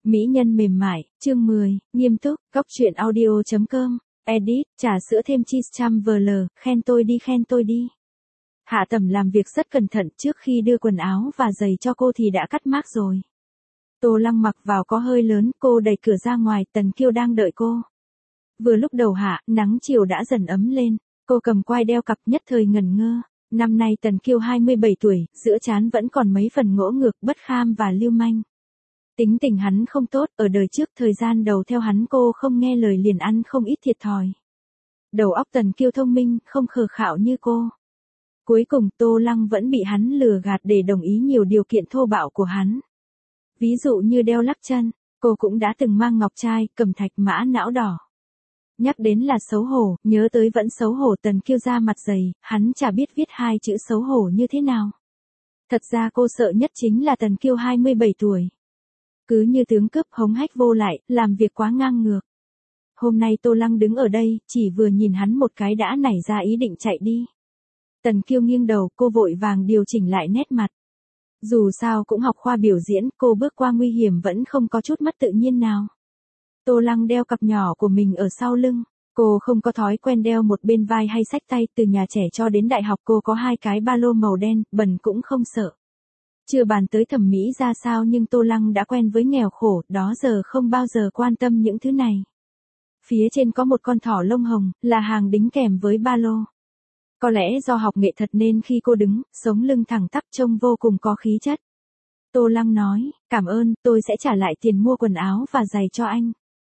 Mỹ nhân mềm mại, chương 10, nghiêm túc, Cóc truyện audio.com, edit, trà sữa thêm cheese chăm vl, khen tôi đi. Hạ Tầm làm việc rất cẩn thận, trước khi đưa quần áo và giày cho cô thì đã cắt mác rồi. Tô Lăng mặc vào có hơi lớn, cô đẩy cửa ra ngoài, Tần Kiêu đang đợi cô. Vừa lúc đầu hạ, nắng chiều đã dần ấm lên, cô cầm quai đeo cặp nhất thời ngẩn ngơ. Năm nay Tần Kiêu 27 tuổi, giữa trán vẫn còn mấy phần ngỗ ngược, bất kham và lưu manh. Tính tình hắn không tốt, ở đời trước thời gian đầu theo hắn cô không nghe lời liền ăn không ít thiệt thòi. Đầu óc Tần Kiêu thông minh, không khờ khạo như cô. Cuối cùng Tô Lăng vẫn bị hắn lừa gạt để đồng ý nhiều điều kiện thô bạo của hắn. Ví dụ như đeo lắc chân, cô cũng đã từng mang ngọc trai, cầm thạch mã não đỏ. Nhắc đến là xấu hổ, nhớ tới vẫn xấu hổ. Tần Kiêu ra mặt dày, hắn chả biết viết hai chữ xấu hổ như thế nào. Thật ra cô sợ nhất chính là Tần Kiêu 27 tuổi. Cứ như tướng cướp hống hách vô lại, làm việc quá ngang ngược. Hôm nay Tô Lăng đứng ở đây, chỉ vừa nhìn hắn một cái đã nảy ra ý định chạy đi. Tần Kiêu nghiêng đầu, cô vội vàng điều chỉnh lại nét mặt. Dù sao cũng học khoa biểu diễn, cô bước qua nguy hiểm vẫn không có chút mất tự nhiên nào. Tô Lăng đeo cặp nhỏ của mình ở sau lưng. Cô không có thói quen đeo một bên vai hay xách tay, từ nhà trẻ cho đến đại học cô có hai cái ba lô màu đen, bẩn cũng không sợ. Chưa bàn tới thẩm mỹ ra sao nhưng Tô Lăng đã quen với nghèo khổ, đó giờ không bao giờ quan tâm những thứ này. Phía trên có một con thỏ lông hồng, là hàng đính kèm với ba lô. Có lẽ do học nghệ thuật nên khi cô đứng, sống lưng thẳng tắp trông vô cùng có khí chất. Tô Lăng nói, cảm ơn, tôi sẽ trả lại tiền mua quần áo và giày cho anh.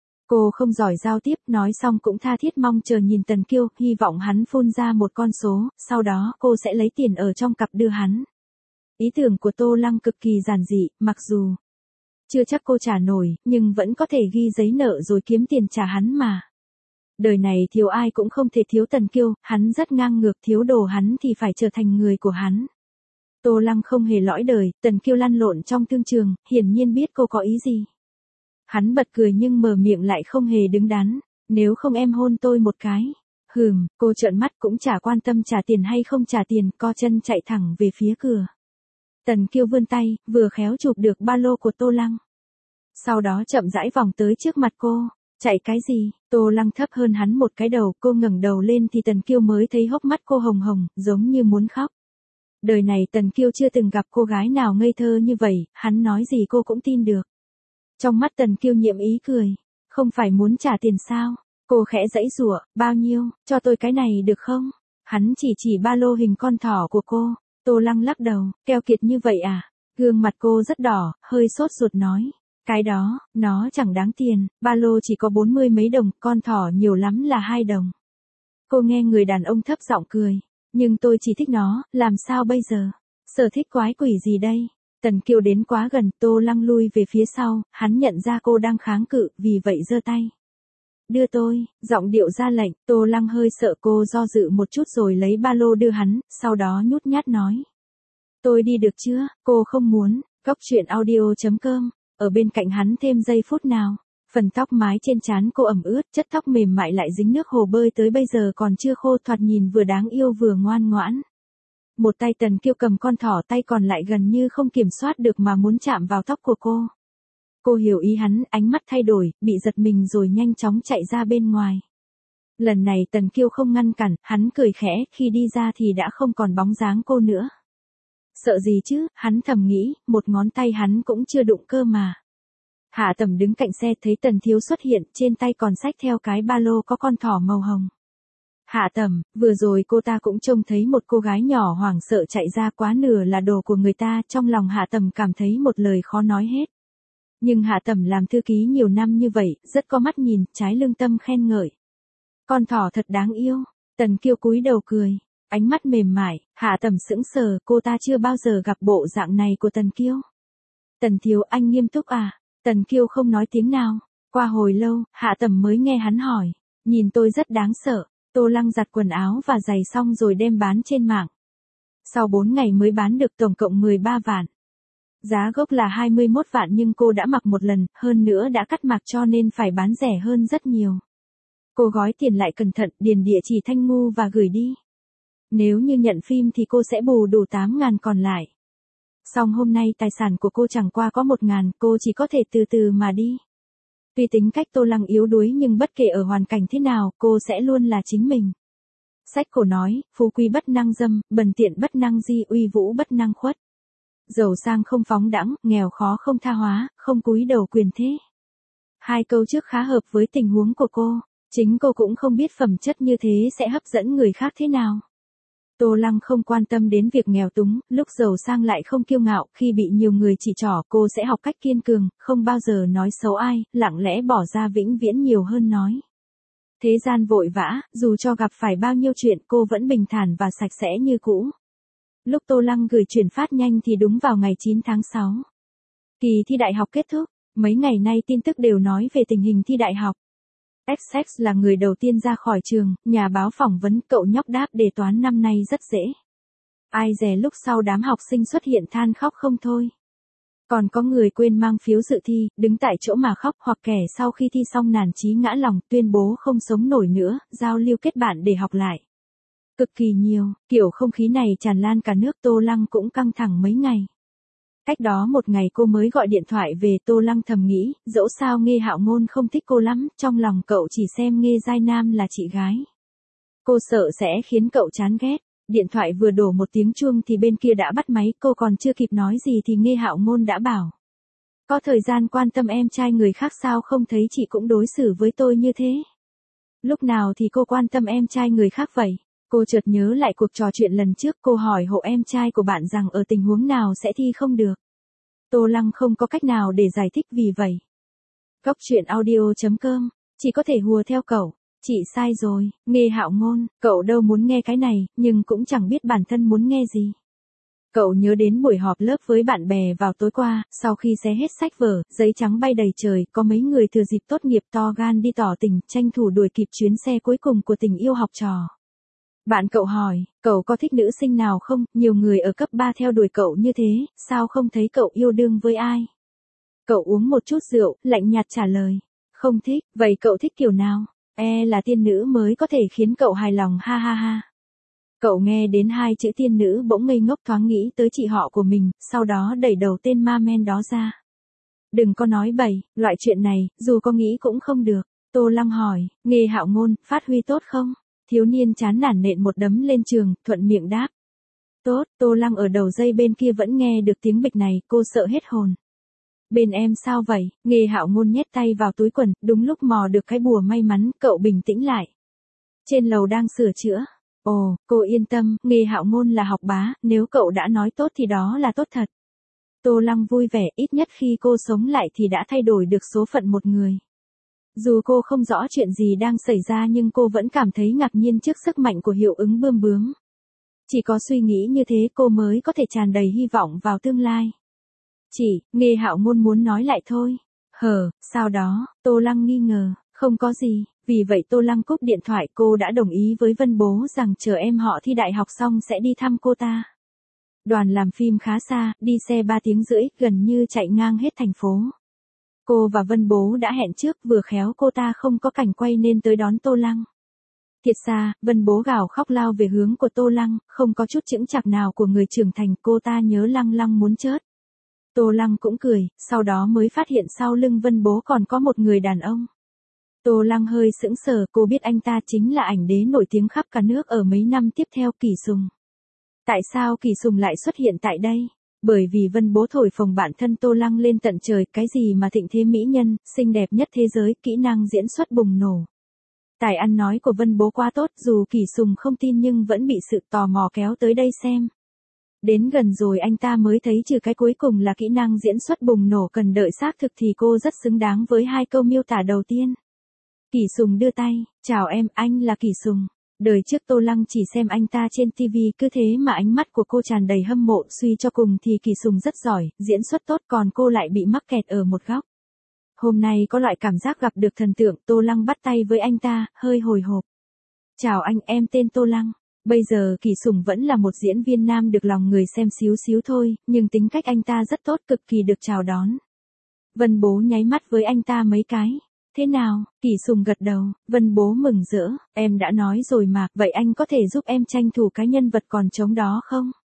Cô không giỏi giao tiếp, nói xong cũng tha thiết mong chờ nhìn Tần Kiêu, hy vọng hắn phun ra một con số, sau đó cô sẽ lấy tiền ở trong cặp đưa hắn. Ý tưởng của Tô Lăng cực kỳ giản dị, mặc dù chưa chắc cô trả nổi, nhưng vẫn có thể ghi giấy nợ rồi kiếm tiền trả hắn mà. Đời này thiếu ai cũng không thể thiếu Tần Kiêu, hắn rất ngang ngược, thiếu đồ hắn thì phải trở thành người của hắn. Tô Lăng không hề lõi đời, Tần Kiêu lăn lộn trong thương trường, hiển nhiên biết cô có ý gì. Hắn bật cười nhưng mở miệng lại không hề đứng đắn, nếu không em hôn tôi một cái. Cô trợn mắt cũng chả quan tâm trả tiền hay không trả tiền, co chân chạy thẳng về phía cửa. Tần Kiêu vươn tay, vừa khéo chụp được ba lô của Tô Lăng. Sau đó chậm rãi vòng tới trước mặt cô. Chạy cái gì? Tô Lăng thấp hơn hắn một cái đầu, cô ngẩng đầu lên thì Tần Kiêu mới thấy hốc mắt cô hồng hồng, giống như muốn khóc. Đời này Tần Kiêu chưa từng gặp cô gái nào ngây thơ như vậy, hắn nói gì cô cũng tin được. Trong mắt Tần Kiêu nhiệm ý cười. Không phải muốn trả tiền sao? Cô khẽ giãy giụa, bao nhiêu, cho tôi cái này được không? Hắn chỉ ba lô hình con thỏ của cô. Tô Lăng lắc đầu, keo kiệt như vậy à? Gương mặt cô rất đỏ, hơi sốt ruột nói. Cái đó, nó chẳng đáng tiền, ba lô chỉ có 40 mấy đồng, con thỏ nhiều lắm là 2 đồng. Cô nghe người đàn ông thấp giọng cười. Nhưng tôi chỉ thích nó, làm sao bây giờ? Sở thích quái quỷ gì đây? Tần Kiêu đến quá gần, Tô Lăng lui về phía sau, hắn nhận ra cô đang kháng cự, vì vậy giơ tay. Đưa tôi, giọng điệu ra lệnh, Tô Lăng hơi sợ, cô do dự một chút rồi lấy ba lô đưa hắn, sau đó nhút nhát nói. Tôi đi được chưa? Cô không muốn. Cóc truyện audio.com, ở bên cạnh hắn thêm giây phút nào. Phần tóc mái trên trán cô ẩm ướt, chất tóc mềm mại lại dính nước hồ bơi tới bây giờ còn chưa khô, thoạt nhìn vừa đáng yêu vừa ngoan ngoãn. Một tay Tần Kiêu cầm con thỏ, tay còn lại gần như không kiểm soát được mà muốn chạm vào tóc của cô. Cô hiểu ý hắn, ánh mắt thay đổi, bị giật mình rồi nhanh chóng chạy ra bên ngoài. Lần này Tần Kiêu không ngăn cản, hắn cười khẽ, khi đi ra thì đã không còn bóng dáng cô nữa. Sợ gì chứ, hắn thầm nghĩ, một ngón tay hắn cũng chưa đụng cơ mà. Hạ Tầm đứng cạnh xe thấy Tần Thiếu xuất hiện, trên tay còn xách theo cái ba lô có con thỏ màu hồng. Hạ Tầm, vừa rồi cô ta cũng trông thấy một cô gái nhỏ hoảng sợ chạy ra, quá nửa là đồ của người ta, trong lòng Hạ Tầm cảm thấy một lời khó nói hết. Nhưng Hạ Tầm làm thư ký nhiều năm như vậy, rất có mắt nhìn, trái lương tâm khen ngợi. Con thỏ thật đáng yêu. Tần Kiêu cúi đầu cười, ánh mắt mềm mại. Hạ Tầm sững sờ, cô ta chưa bao giờ gặp bộ dạng này của Tần Kiêu. Tần Thiếu, anh nghiêm túc à? Tần Kiêu không nói tiếng nào. Qua hồi lâu, Hạ Tầm mới nghe hắn hỏi. Nhìn tôi rất đáng sợ. Tô Lăng giặt quần áo và giày xong rồi đem bán trên mạng. Sau 4 ngày mới bán được tổng cộng 13 vạn. Giá gốc là 21 vạn nhưng cô đã mặc một lần, hơn nữa đã cắt mặc cho nên phải bán rẻ hơn rất nhiều. Cô gói tiền lại cẩn thận, điền địa chỉ Thanh Ngu và gửi đi. Nếu như nhận phim thì cô sẽ bù đủ 8.000 còn lại. Song hôm nay tài sản của cô chẳng qua có 1.000, cô chỉ có thể từ từ mà đi. Tuy tính cách Tô Lăng yếu đuối nhưng bất kể ở hoàn cảnh thế nào, cô sẽ luôn là chính mình. Sách cổ nói, phú quý bất năng dâm, bần tiện bất năng di, uy vũ bất năng khuất. Giàu sang không phóng đãng, nghèo khó không tha hóa, không cúi đầu quyền thế. Hai câu trước khá hợp với tình huống của cô. Chính cô cũng không biết phẩm chất như thế sẽ hấp dẫn người khác thế nào. Tô Lăng không quan tâm đến việc nghèo túng, lúc giàu sang lại không kiêu ngạo, khi bị nhiều người chỉ trỏ cô sẽ học cách kiên cường, không bao giờ nói xấu ai, lặng lẽ bỏ ra vĩnh viễn nhiều hơn nói. Thế gian vội vã, dù cho gặp phải bao nhiêu chuyện cô vẫn bình thản và sạch sẽ như cũ. Lúc Tô Lăng gửi chuyển phát nhanh thì đúng vào ngày 9 tháng 6. Kỳ thi đại học kết thúc, mấy ngày nay tin tức đều nói về tình hình thi đại học. XX là người đầu tiên ra khỏi trường, nhà báo phỏng vấn cậu nhóc đáp đề toán năm nay rất dễ. Ai dè lúc sau đám học sinh xuất hiện than khóc không thôi. Còn có người quên mang phiếu dự thi, đứng tại chỗ mà khóc, hoặc kẻ sau khi thi xong nản chí ngã lòng, tuyên bố không sống nổi nữa, giao lưu kết bạn để học lại. Cực kỳ nhiều, kiểu không khí này tràn lan cả nước. Tô Lăng cũng căng thẳng mấy ngày. Cách đó một ngày cô mới gọi điện thoại về. Tô Lăng thầm nghĩ, dẫu sao Nghê Hạo Ngôn không thích cô lắm, trong lòng cậu chỉ xem Nghê Giai Nam là chị gái. Cô sợ sẽ khiến cậu chán ghét. Điện thoại vừa đổ một tiếng chuông thì bên kia đã bắt máy, cô còn chưa kịp nói gì thì Nghê Hạo Ngôn đã bảo. Có thời gian quan tâm em trai người khác sao không thấy chị cũng đối xử với tôi như thế? Lúc nào thì cô quan tâm em trai người khác vậy? Cô chợt nhớ lại cuộc trò chuyện lần trước, cô hỏi hộ em trai của bạn rằng ở tình huống nào sẽ thi không được. Tô Lăng không có cách nào để giải thích vì vậy. Góc truyện audio.com, chỉ có thể hùa theo cậu. Chị sai rồi, Nghê Hạo Ngôn, cậu đâu muốn nghe cái này, nhưng cũng chẳng biết bản thân muốn nghe gì. Cậu nhớ đến buổi họp lớp với bạn bè vào tối qua, sau khi xé hết sách vở, giấy trắng bay đầy trời, có mấy người thừa dịp tốt nghiệp to gan đi tỏ tình, tranh thủ đuổi kịp chuyến xe cuối cùng của tình yêu học trò. Bạn cậu hỏi, cậu có thích nữ sinh nào không? Nhiều người ở cấp 3 theo đuổi cậu như thế, sao không thấy cậu yêu đương với ai? Cậu uống một chút rượu, lạnh nhạt trả lời. Không thích, vậy cậu thích kiểu nào? Là tiên nữ mới có thể khiến cậu hài lòng, ha ha ha. Cậu nghe đến hai chữ tiên nữ bỗng ngây ngốc, thoáng nghĩ tới chị họ của mình, sau đó đẩy đầu tên ma men đó ra. Đừng có nói bậy, loại chuyện này, dù có nghĩ cũng không được. Tô Lăng hỏi, Nghê Hạo Ngôn, phát huy tốt không? Thiếu niên chán nản nện một đấm lên trường, thuận miệng đáp. Tốt. Tô Lăng ở đầu dây bên kia vẫn nghe được tiếng bịch này, cô sợ hết hồn. Bên em sao vậy? Nghê Hạo Ngôn nhét tay vào túi quần, đúng lúc mò được cái bùa may mắn, cậu bình tĩnh lại. Trên lầu đang sửa chữa. Ồ, cô yên tâm, Nghê Hạo Ngôn là học bá, nếu cậu đã nói tốt thì đó là tốt thật. Tô Lăng vui vẻ, ít nhất khi cô sống lại thì đã thay đổi được số phận một người. Dù cô không rõ chuyện gì đang xảy ra nhưng cô vẫn cảm thấy ngạc nhiên trước sức mạnh của hiệu ứng bươm bướm. Chỉ có suy nghĩ như thế cô mới có thể tràn đầy hy vọng vào tương lai. Nghê Hạo Ngôn muốn nói lại thôi. Sao đó? Tô Lăng nghi ngờ. Không có gì. Vì vậy Tô Lăng cúp điện thoại. Cô đã đồng ý với Vân Bố rằng chờ em họ thi đại học xong sẽ đi thăm cô ta. Đoàn làm phim khá xa, đi xe 3 tiếng rưỡi, gần như chạy ngang hết thành phố. Cô và Vân Bố đã hẹn trước, vừa khéo cô ta không có cảnh quay nên tới đón Tô Lăng. Thiệt xa, Vân Bố gào khóc lao về hướng của Tô Lăng, không có chút chững chạc nào của người trưởng thành, cô ta nhớ Lăng Lăng muốn chớt. Tô Lăng cũng cười, sau đó mới phát hiện sau lưng Vân Bố còn có một người đàn ông. Tô Lăng hơi sững sờ, cô biết anh ta chính là ảnh đế nổi tiếng khắp cả nước ở mấy năm tiếp theo, Kỳ Sùng. Tại sao Kỳ Sùng lại xuất hiện tại đây? Bởi vì Vân Bố thổi phồng bản thân Tô Lăng lên tận trời, cái gì mà thịnh thế mỹ nhân, xinh đẹp nhất thế giới, kỹ năng diễn xuất bùng nổ. Tài ăn nói của Vân Bố quá tốt, dù Kỳ Sùng không tin nhưng vẫn bị sự tò mò kéo tới đây xem. Đến gần rồi anh ta mới thấy trừ cái cuối cùng là kỹ năng diễn xuất bùng nổ cần đợi xác thực thì cô rất xứng đáng với hai câu miêu tả đầu tiên. Kỳ Sùng đưa tay, chào em, anh là Kỳ Sùng. Đời trước Tô Lăng chỉ xem anh ta trên TV, cứ thế mà ánh mắt của cô tràn đầy hâm mộ, suy cho cùng thì Kỳ Sùng rất giỏi, diễn xuất tốt, còn cô lại bị mắc kẹt ở một góc. Hôm nay có loại cảm giác gặp được thần tượng. Tô Lăng bắt tay với anh ta, hơi hồi hộp. Chào anh, em tên Tô Lăng. Bây giờ Kỳ Sùng vẫn là một diễn viên nam được lòng người xem xíu xíu thôi, nhưng tính cách anh ta rất tốt, cực kỳ được chào đón. Vân Bố nháy mắt với anh ta mấy cái. Thế nào? Kỳ Sùng gật đầu. Vân Bố mừng rỡ, em đã nói rồi mà, vậy anh có thể giúp em tranh thủ cái nhân vật còn trống đó không?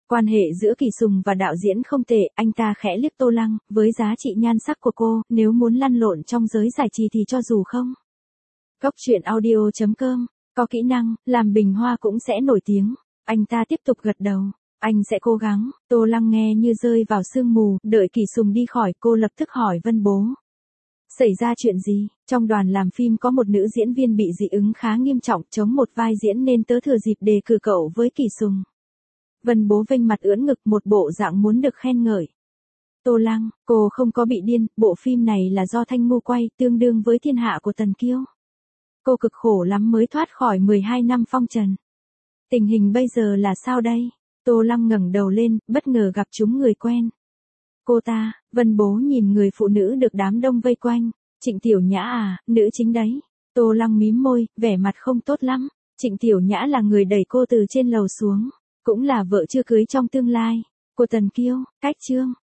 Quan hệ giữa Kỳ Sùng và đạo diễn không tệ, anh ta khẽ liếc Tô Lăng, với giá trị nhan sắc của cô, nếu muốn lăn lộn trong giới giải trí thì cho dù không. Cốc truyện audio.com, có kỹ năng, làm bình hoa cũng sẽ nổi tiếng. Anh ta tiếp tục gật đầu. Anh sẽ cố gắng. Tô Lăng nghe như rơi vào sương mù, đợi Kỳ Sùng đi khỏi, cô lập tức hỏi Vân Bố. Xảy ra chuyện gì? Trong đoàn làm phim có một nữ diễn viên bị dị ứng khá nghiêm trọng, chống một vai diễn nên tớ thừa dịp đề cử cậu với Kỳ Sùng. Vân Bố vênh mặt ưỡn ngực, một bộ dạng muốn được khen ngợi. Tô Lăng, cô không có bị điên, bộ phim này là do Thanh Ngô quay, tương đương với Thiên Hạ của Tần Kiêu. Cô cực khổ lắm mới thoát khỏi 12 năm phong trần. Tình hình bây giờ là sao đây? Tô Lăng ngẩng đầu lên, bất ngờ gặp chúng người quen. Cô ta, Vân Bố nhìn người phụ nữ được đám đông vây quanh. Trịnh Tiểu Nhã à, nữ chính đấy. Tô Lăng mím môi, vẻ mặt không tốt lắm. Trịnh Tiểu Nhã là người đẩy cô từ trên lầu xuống. Cũng là vợ chưa cưới trong tương lai. Của Tần Kiêu, cách chương.